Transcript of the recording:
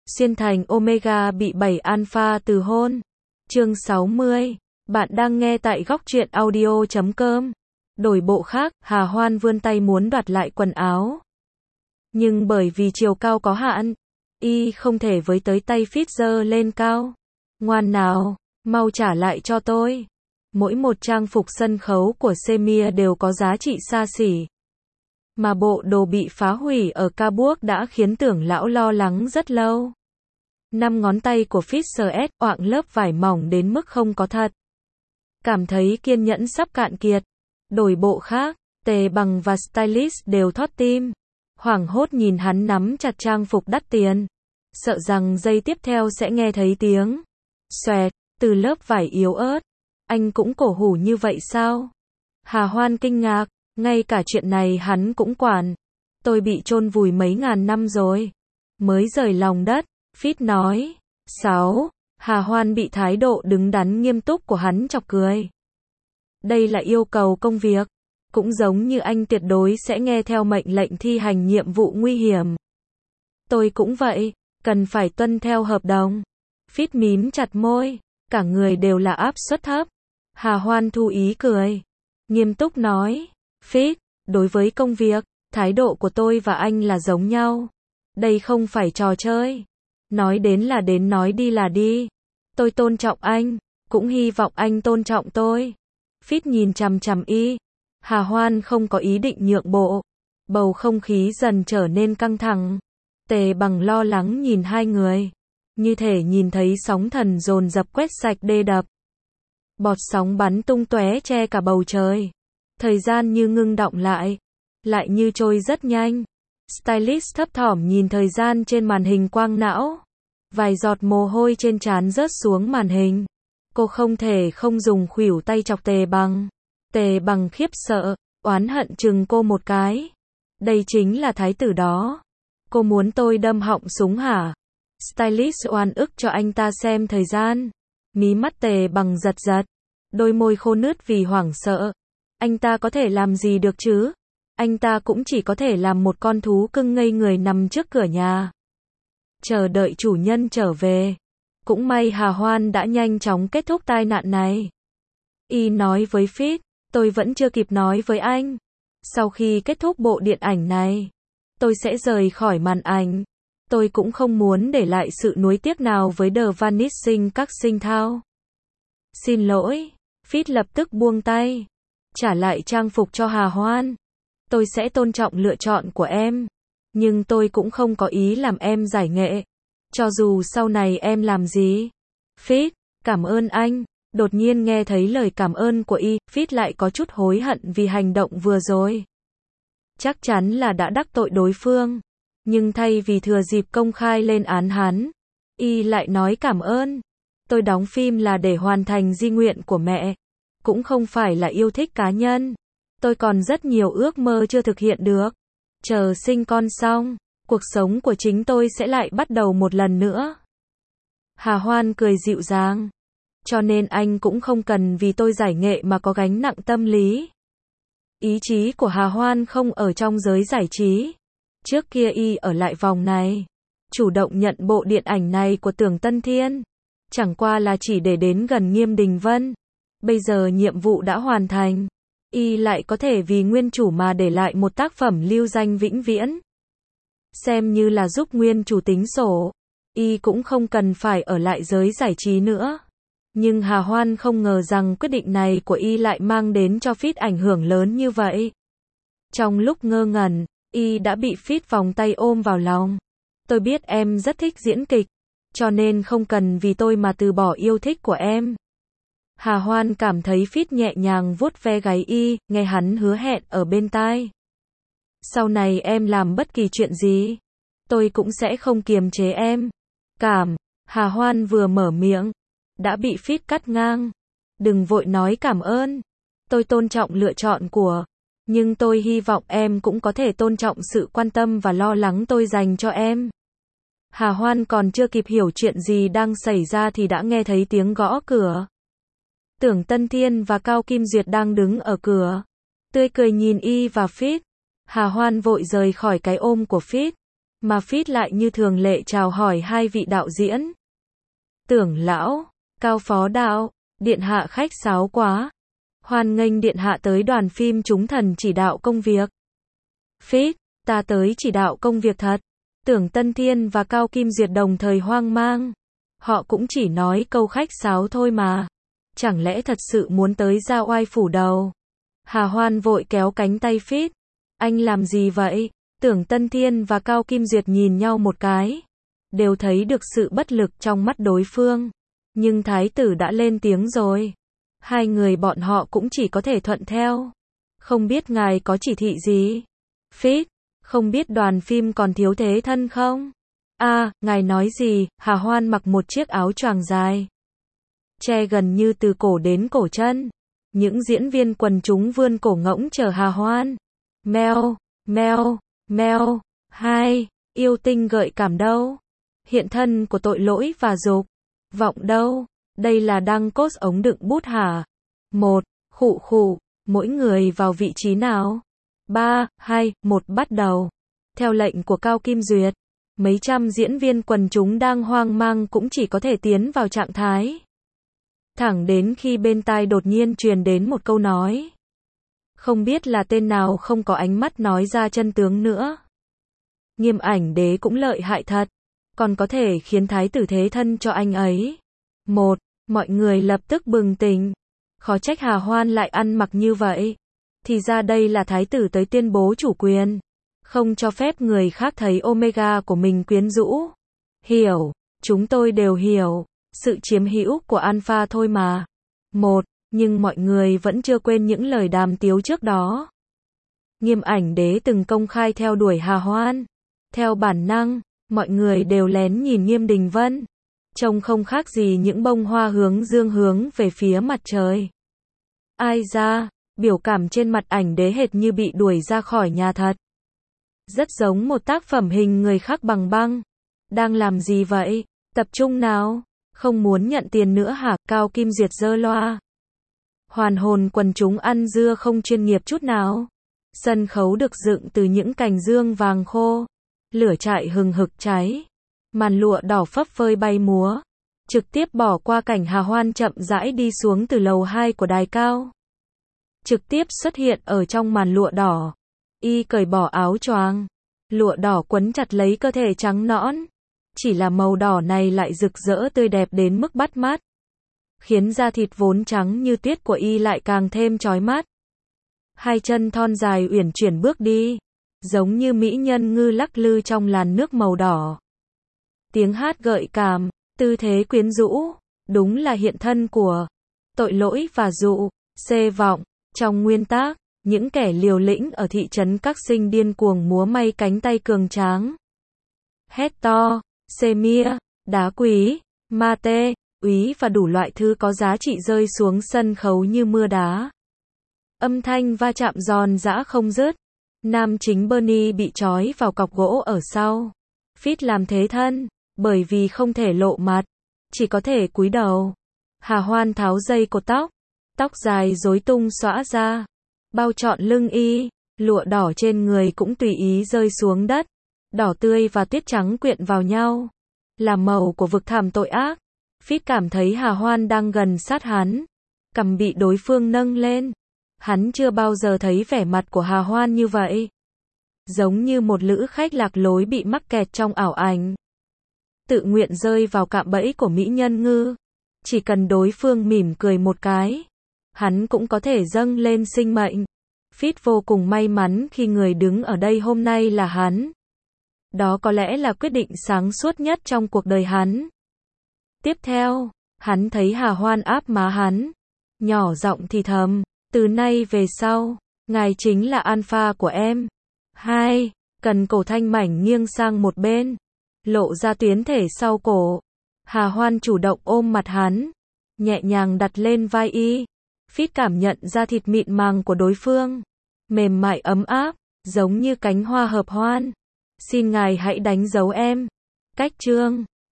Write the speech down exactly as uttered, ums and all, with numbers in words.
Xuyên thành Omega bị bảy alpha từ hôn. Chương sáu mươi. Bạn đang nghe tại góc truyện audio chấm com. Đổi bộ khác, Hà Hoan vươn tay muốn đoạt lại quần áo. Nhưng bởi vì chiều cao có hạn, y không thể với tới tay Fit giơ lên cao. Ngoan nào, mau trả lại cho tôi. Mỗi một trang phục sân khấu của Semia đều có giá trị xa xỉ. Mà bộ đồ bị phá hủy ở Cabourg đã khiến Tưởng lão lo lắng rất lâu. Năm ngón tay của Fisher S oạng lớp vải mỏng đến mức không có thật. Cảm thấy kiên nhẫn sắp cạn kiệt. Đổi bộ khác, Tề Bằng và stylist đều thót tim. Hoảng hốt nhìn hắn nắm chặt trang phục đắt tiền. Sợ rằng giây tiếp theo sẽ nghe thấy tiếng xoẹt từ lớp vải yếu ớt. Anh cũng cổ hủ như vậy sao? Hà Hoan kinh ngạc, ngay cả chuyện này hắn cũng quản. Tôi bị chôn vùi mấy ngàn năm rồi. Mới rời lòng đất, Fit nói. Sáu. Hà Hoan bị thái độ đứng đắn nghiêm túc của hắn chọc cười. Đây là yêu cầu công việc. Cũng giống như anh tuyệt đối sẽ nghe theo mệnh lệnh thi hành nhiệm vụ nguy hiểm. Tôi cũng vậy, cần phải tuân theo hợp đồng. Fit mím chặt môi, cả người đều là áp suất thấp. Hà Hoan thu ý cười. Nghiêm túc nói. Fit, đối với công việc, thái độ của tôi và anh là giống nhau. Đây không phải trò chơi. Nói đến là đến, nói đi là đi. Tôi tôn trọng anh, cũng hy vọng anh tôn trọng tôi. Fit nhìn chằm chằm y. Hà Hoan không có ý định nhượng bộ. Bầu không khí dần trở nên căng thẳng. Tề Bằng lo lắng nhìn hai người. Như thể nhìn thấy sóng thần dồn dập quét sạch đê đập. Bọt sóng bắn tung tóe che cả bầu trời. Thời gian như ngưng đọng lại. Lại như trôi rất nhanh. Stylist thấp thỏm nhìn thời gian trên màn hình quang não. Vài giọt mồ hôi trên trán rớt xuống màn hình. Cô không thể không dùng khuỷu tay chọc Tề Bằng. Tề Bằng khiếp sợ, oán hận chừng cô một cái. Đây chính là thái tử đó. Cô muốn tôi đâm họng súng hả? Stylist oan ức cho anh ta xem thời gian. Mí mắt Tề Bằng giật giật. Đôi môi khô nứt vì hoảng sợ. Anh ta có thể làm gì được chứ? Anh ta cũng chỉ có thể làm một con thú cưng ngây người nằm trước cửa nhà. Chờ đợi chủ nhân trở về. Cũng may Hà Hoan đã nhanh chóng kết thúc tai nạn này. Y nói với Fit, tôi vẫn chưa kịp nói với anh. Sau khi kết thúc bộ điện ảnh này, tôi sẽ rời khỏi màn ảnh. Tôi cũng không muốn để lại sự nuối tiếc nào với The Vanishing các sinh thao. Xin lỗi, Fit lập tức buông tay. Trả lại trang phục cho Hà Hoan. Tôi sẽ tôn trọng lựa chọn của em. Nhưng tôi cũng không có ý làm em giải nghệ. Cho dù sau này em làm gì. Fit, cảm ơn anh. Đột nhiên nghe thấy lời cảm ơn của y, Fit lại có chút hối hận vì hành động vừa rồi. Chắc chắn là đã đắc tội đối phương. Nhưng thay vì thừa dịp công khai lên án hắn, y lại nói cảm ơn. Tôi đóng phim là để hoàn thành di nguyện của mẹ. Cũng không phải là yêu thích cá nhân. Tôi còn rất nhiều ước mơ chưa thực hiện được. Chờ sinh con xong, cuộc sống của chính tôi sẽ lại bắt đầu một lần nữa. Hà Hoan cười dịu dàng. Cho nên anh cũng không cần vì tôi giải nghệ mà có gánh nặng tâm lý. Ý chí của Hà Hoan không ở trong giới giải trí. Trước kia y ở lại vòng này. Chủ động nhận bộ điện ảnh này của Tưởng Tân Thiên. Chẳng qua là chỉ để đến gần Nghiêm Đình Vân. Bây giờ nhiệm vụ đã hoàn thành. Y lại có thể vì nguyên chủ mà để lại một tác phẩm lưu danh vĩnh viễn. Xem như là giúp nguyên chủ tính sổ. Y cũng không cần phải ở lại giới giải trí nữa. Nhưng Hà Hoan không ngờ rằng quyết định này của y lại mang đến cho Fit ảnh hưởng lớn như vậy. Trong lúc ngơ ngẩn, y đã bị Fit vòng tay ôm vào lòng. Tôi biết em rất thích diễn kịch. Cho nên không cần vì tôi mà từ bỏ yêu thích của em. Hà Hoan cảm thấy Fit nhẹ nhàng vuốt ve gáy y, nghe hắn hứa hẹn ở bên tai. Sau này em làm bất kỳ chuyện gì, tôi cũng sẽ không kiềm chế em. Cảm, Hà Hoan vừa mở miệng, đã bị Fit cắt ngang. Đừng vội nói cảm ơn. Tôi tôn trọng lựa chọn của, nhưng tôi hy vọng em cũng có thể tôn trọng sự quan tâm và lo lắng tôi dành cho em. Hà Hoan còn chưa kịp hiểu chuyện gì đang xảy ra thì đã nghe thấy tiếng gõ cửa. Tưởng Tân Thiên và Cao Kim Duyệt đang đứng ở cửa. Tươi cười nhìn y và Fit. Hà Hoan vội rời khỏi cái ôm của Fit. mà Fit lại như thường lệ chào hỏi hai vị đạo diễn. Tưởng lão, Cao phó đạo, điện hạ khách sáo quá. Hoan nghênh điện hạ tới đoàn phim chúng thần chỉ đạo công việc. Fit, ta tới chỉ đạo công việc thật. Tưởng Tân Thiên và Cao Kim Duyệt đồng thời hoang mang. Họ cũng chỉ nói câu khách sáo thôi mà. Chẳng lẽ thật sự muốn tới ra oai phủ đầu? Hà Hoan vội kéo cánh tay Fit. Anh làm gì vậy? Tưởng Tân Thiên và Cao Kim Duyệt nhìn nhau một cái. Đều thấy được sự bất lực trong mắt đối phương. Nhưng thái tử đã lên tiếng rồi. Hai người bọn họ cũng chỉ có thể thuận theo. Không biết ngài có chỉ thị gì? Fit, không biết đoàn phim còn thiếu thế thân không? À, ngài nói gì? Hà Hoan mặc một chiếc áo choàng dài, che gần như từ cổ đến cổ chân. Những diễn viên quần chúng vươn cổ ngỗng chờ Hà Hoan. Mèo, mèo, mèo, hai, yêu tinh gợi cảm đâu? Hiện thân của tội lỗi và dục vọng đâu? Đây là đăng cốt ống đựng bút hả? Một, khụ khụ, mỗi người vào vị trí nào? Ba, hai, một bắt đầu. Theo lệnh của Cao Kim Duyệt, mấy trăm diễn viên quần chúng đang hoang mang cũng chỉ có thể tiến vào trạng thái. Thẳng đến khi bên tai đột nhiên truyền đến một câu nói. Không biết là tên nào không có ánh mắt nói ra chân tướng nữa. Nghiêm Ảnh Đế cũng lợi hại thật, còn có thể khiến thái tử thế thân cho anh ấy. Một, mọi người lập tức bừng tỉnh. Khó trách Hà Hoan lại ăn mặc như vậy. Thì ra đây là thái tử tới tuyên bố chủ quyền. Không cho phép người khác thấy Omega của mình quyến rũ. Hiểu, chúng tôi đều hiểu. Sự chiếm hữu của Alpha thôi mà. Một, nhưng mọi người vẫn chưa quên những lời đàm tiếu trước đó. Nghiêm Ảnh Đế từng công khai theo đuổi Hà Hoan. Theo bản năng, mọi người đều lén nhìn Nghiêm Đình Vân. Trông không khác gì những bông hoa hướng dương hướng về phía mặt trời. Ai ra, biểu cảm trên mặt Ảnh Đế hệt như bị đuổi ra khỏi nhà thật. Rất giống một tác phẩm hình người khắc bằng băng. Đang làm gì vậy? Tập trung nào? Không muốn nhận tiền nữa hả? Cao Kim Duyệt giơ loa. Hoàn hồn quần chúng ăn dưa không chuyên nghiệp chút nào. Sân khấu được dựng từ những cành dương vàng khô. Lửa trại hừng hực cháy. Màn lụa đỏ phấp phới bay múa. Trực tiếp bỏ qua cảnh Hà Hoan chậm rãi đi xuống từ lầu hai của đài cao. Trực tiếp xuất hiện ở trong màn lụa đỏ. Y cởi bỏ áo choàng. Lụa đỏ quấn chặt lấy cơ thể trắng nõn. Chỉ là màu đỏ này lại rực rỡ tươi đẹp đến mức bắt mắt. Khiến da thịt vốn trắng như tuyết của Y lại càng thêm chói mắt. Hai chân thon dài uyển chuyển bước đi. Giống như mỹ nhân ngư lắc lư trong làn nước màu đỏ. Tiếng hát gợi cảm, tư thế quyến rũ. Đúng là hiện thân của tội lỗi và dụ, xê vọng. Trong nguyên tác, những kẻ liều lĩnh ở thị trấn Các Sinh điên cuồng múa may cánh tay cường tráng. Hét to, xê mia, đá quý, ma tê, úy và đủ loại thứ có giá trị rơi xuống sân khấu như mưa đá. Âm thanh va chạm giòn giã không dứt. Nam chính Bernie bị trói vào cọc gỗ ở sau. Fit làm thế thân, bởi vì không thể lộ mặt, chỉ có thể cúi đầu. Hà Hoan tháo dây cột tóc, tóc dài rối tung xõa ra, bao trọn lưng Y, lụa đỏ trên người cũng tùy ý rơi xuống đất. Đỏ tươi và tuyết trắng quyện vào nhau, là màu của vực thẳm tội ác. Fit cảm thấy Hà Hoan đang gần sát hắn, cằm bị đối phương nâng lên. Hắn chưa bao giờ thấy vẻ mặt của Hà Hoan như vậy. Giống như một lữ khách lạc lối bị mắc kẹt trong ảo ảnh. Tự nguyện rơi vào cạm bẫy của mỹ nhân ngư. Chỉ cần đối phương mỉm cười một cái, hắn cũng có thể dâng lên sinh mệnh. Fit vô cùng may mắn khi người đứng ở đây hôm nay là hắn. Đó có lẽ là quyết định sáng suốt nhất trong cuộc đời hắn. Tiếp theo, hắn thấy Hà Hoan áp má hắn. Nhỏ giọng thì thầm, từ nay về sau, ngài chính là alpha của em. Hai, cần cổ thanh mảnh nghiêng sang một bên, lộ ra tuyến thể sau cổ. Hà Hoan chủ động ôm mặt hắn, nhẹ nhàng đặt lên vai Y. Fit cảm nhận ra thịt mịn màng của đối phương, mềm mại ấm áp, giống như cánh hoa hợp hoan. Xin ngài hãy đánh dấu em. Cách chương